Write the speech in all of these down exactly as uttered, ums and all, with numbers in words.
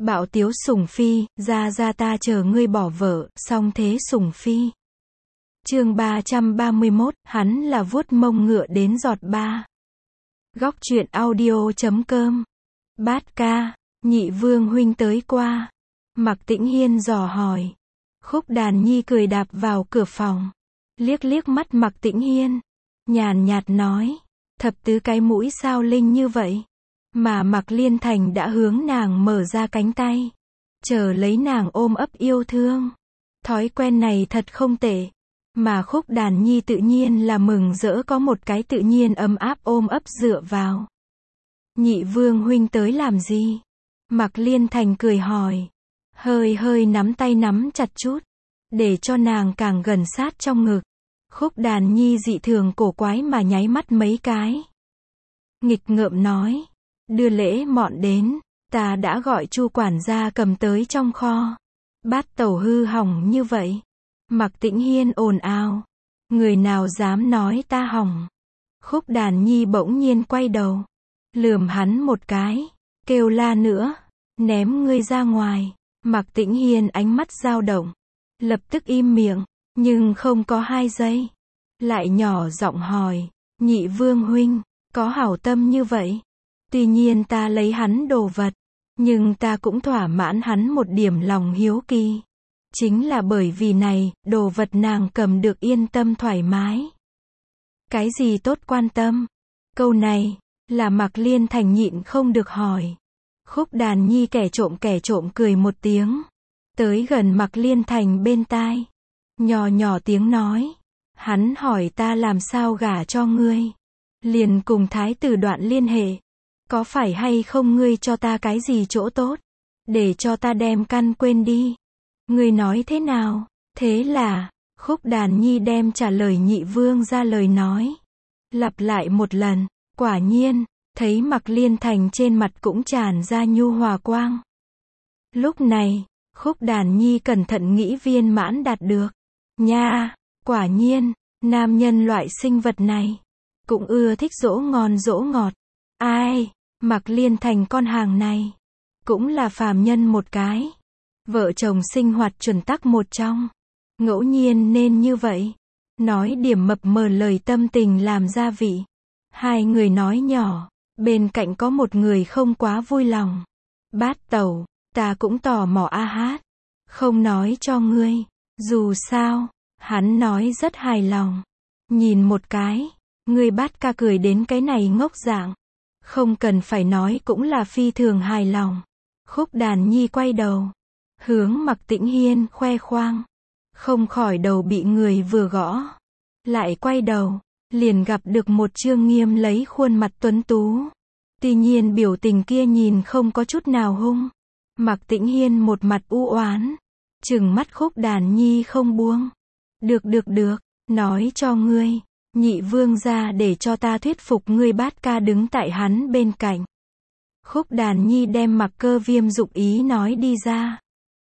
Bạo tiếu sủng phi, ra ra ta chờ ngươi bỏ vợ, song thế sủng phi. Chương ba trăm ba mươi mốt, hắn là vuốt mông ngựa đến giọt ba. Góc truyện audio chấm com. Bát ca, nhị vương huynh tới qua. Mạc Tĩnh Hiên dò hỏi. Khúc Đàn Nhi cười đạp vào cửa phòng. Liếc liếc mắt Mạc Tĩnh Hiên. Nhàn nhạt nói. Thập tứ cái mũi sao linh như vậy. Mà Mạc Liên Thành đã hướng nàng mở ra cánh tay. Chờ lấy nàng ôm ấp yêu thương. Thói quen này thật không tệ. Mà Khúc Đàn Nhi tự nhiên là mừng rỡ có một cái tự nhiên ấm áp ôm ấp dựa vào. Nhị vương huynh tới làm gì? Mạc Liên Thành cười hỏi. Hơi hơi nắm tay nắm chặt chút. Để cho nàng càng gần sát trong ngực. Khúc Đàn Nhi dị thường cổ quái mà nháy mắt mấy cái. Nghịch ngợm nói. Đưa lễ mọn đến. Ta đã gọi Chu quản gia cầm tới trong kho. Bát tẩu hư hỏng như vậy. Mạc Tĩnh Hiên ồn ào. Người nào dám nói ta hỏng. Khúc Đàn Nhi bỗng nhiên quay đầu. Lườm hắn một cái. Kêu la nữa. Ném ngươi ra ngoài. Mạc Tĩnh Hiên ánh mắt dao động. Lập tức im miệng. Nhưng không có hai giây. Lại nhỏ giọng hỏi. Nhị vương huynh. Có hảo tâm như vậy. Tuy nhiên ta lấy hắn đồ vật. Nhưng ta cũng thỏa mãn hắn một điểm lòng hiếu kỳ. Chính là bởi vì này, đồ vật nàng cầm được yên tâm thoải mái. Cái gì tốt quan tâm? Câu này, là Mạc Liên Thành nhịn không được hỏi. Khúc Đàn Nhi kẻ trộm kẻ trộm cười một tiếng. Tới gần Mạc Liên Thành bên tai. Nhỏ nhỏ tiếng nói. Hắn hỏi ta làm sao gả cho ngươi. Liền cùng thái tử đoạn liên hệ. Có phải hay không ngươi cho ta cái gì chỗ tốt? Để cho ta đem căn quên đi. Ngươi nói thế nào? Thế là, Khúc Đàn Nhi đem trả lời nhị vương ra lời nói. Lặp lại một lần, quả nhiên, thấy Mạc Liên Thành trên mặt cũng tràn ra nhu hòa quang. Lúc này, Khúc Đàn Nhi cẩn thận nghĩ viên mãn đạt được. Nha, quả nhiên, nam nhân loại sinh vật này, cũng ưa thích dỗ ngon dỗ ngọt. Ai, Mạc Liên Thành con hàng này, cũng là phàm nhân một cái. Vợ chồng sinh hoạt chuẩn tắc một trong. Ngẫu nhiên nên như vậy. Nói điểm mập mờ lời tâm tình làm gia vị. Hai người nói nhỏ. Bên cạnh có một người không quá vui lòng. Bát tẩu, ta cũng tò mò a hát. Không nói cho ngươi. Dù sao, hắn nói rất hài lòng. Nhìn một cái. Ngươi Bát ca cười đến cái này ngốc dạng. Không cần phải nói cũng là phi thường hài lòng. Khúc Đàn Nhi quay đầu. Hướng Mạc Tĩnh Hiên khoe khoang. Không khỏi đầu bị người vừa gõ. Lại quay đầu. Liền gặp được một Trương Nghiêm lấy khuôn mặt tuấn tú. Tuy nhiên biểu tình kia nhìn không có chút nào hung. Mạc Tĩnh Hiên một mặt u oán. Trừng mắt Khúc Đàn Nhi không buông. Được được được. Nói cho ngươi. Nhị vương ra để cho ta thuyết phục ngươi Bát ca đứng tại hắn bên cạnh. Khúc Đàn Nhi đem Mạc Cơ Viêm dụng ý nói đi ra.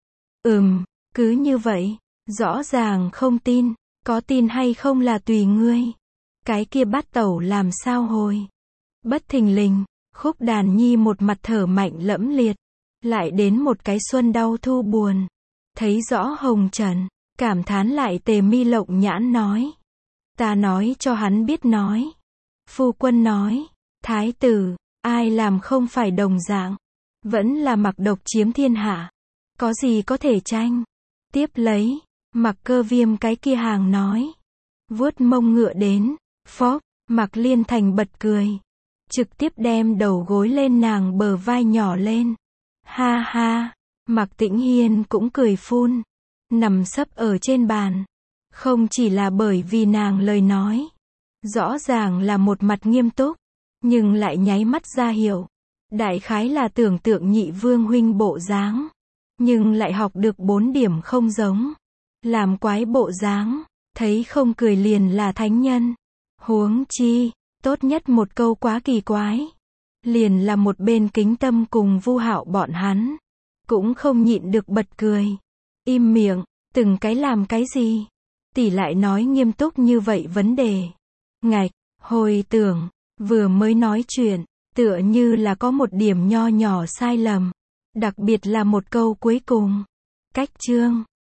Ừm, cứ như vậy, rõ ràng không tin, có tin hay không là tùy ngươi. Cái kia Bát tẩu làm sao hồi? Bất thình lình, Khúc Đàn Nhi một mặt thở mạnh lẫm liệt, lại đến một cái xuân đau thu buồn. Thấy rõ hồng trần, cảm thán lại tề mi lộng nhãn nói. Ta nói cho hắn biết nói. Phu quân nói, thái tử, ai làm không phải đồng dạng, vẫn là Mạc độc chiếm thiên hạ. Có gì có thể tranh. Tiếp lấy, Mạc Cơ Viêm cái kia hàng nói. Vuốt mông ngựa đến. Phóp, Mạc Liên Thành bật cười. Trực tiếp đem đầu gối lên nàng bờ vai nhỏ lên. Ha ha, Mạc Tĩnh Hiên cũng cười phun. Nằm sấp ở trên bàn. Không chỉ là bởi vì nàng lời nói. Rõ ràng là một mặt nghiêm túc. Nhưng lại nháy mắt ra hiệu. Đại khái là tưởng tượng nhị vương huynh bộ dáng. Nhưng lại học được bốn điểm không giống. Làm quái bộ dáng. Thấy không cười liền là thánh nhân. Huống chi. Tốt nhất một câu quá kỳ quái. Liền là một bên Kính Tâm cùng Vu Hạo bọn hắn. Cũng không nhịn được bật cười. Im miệng. Từng cái làm cái gì. Tỷ lại nói nghiêm túc như vậy vấn đề. Ngạch. Hồi tưởng. Vừa mới nói chuyện. Tựa như là có một điểm nho nhỏ sai lầm. đặc biệt là một câu cuối cùng. Cách chương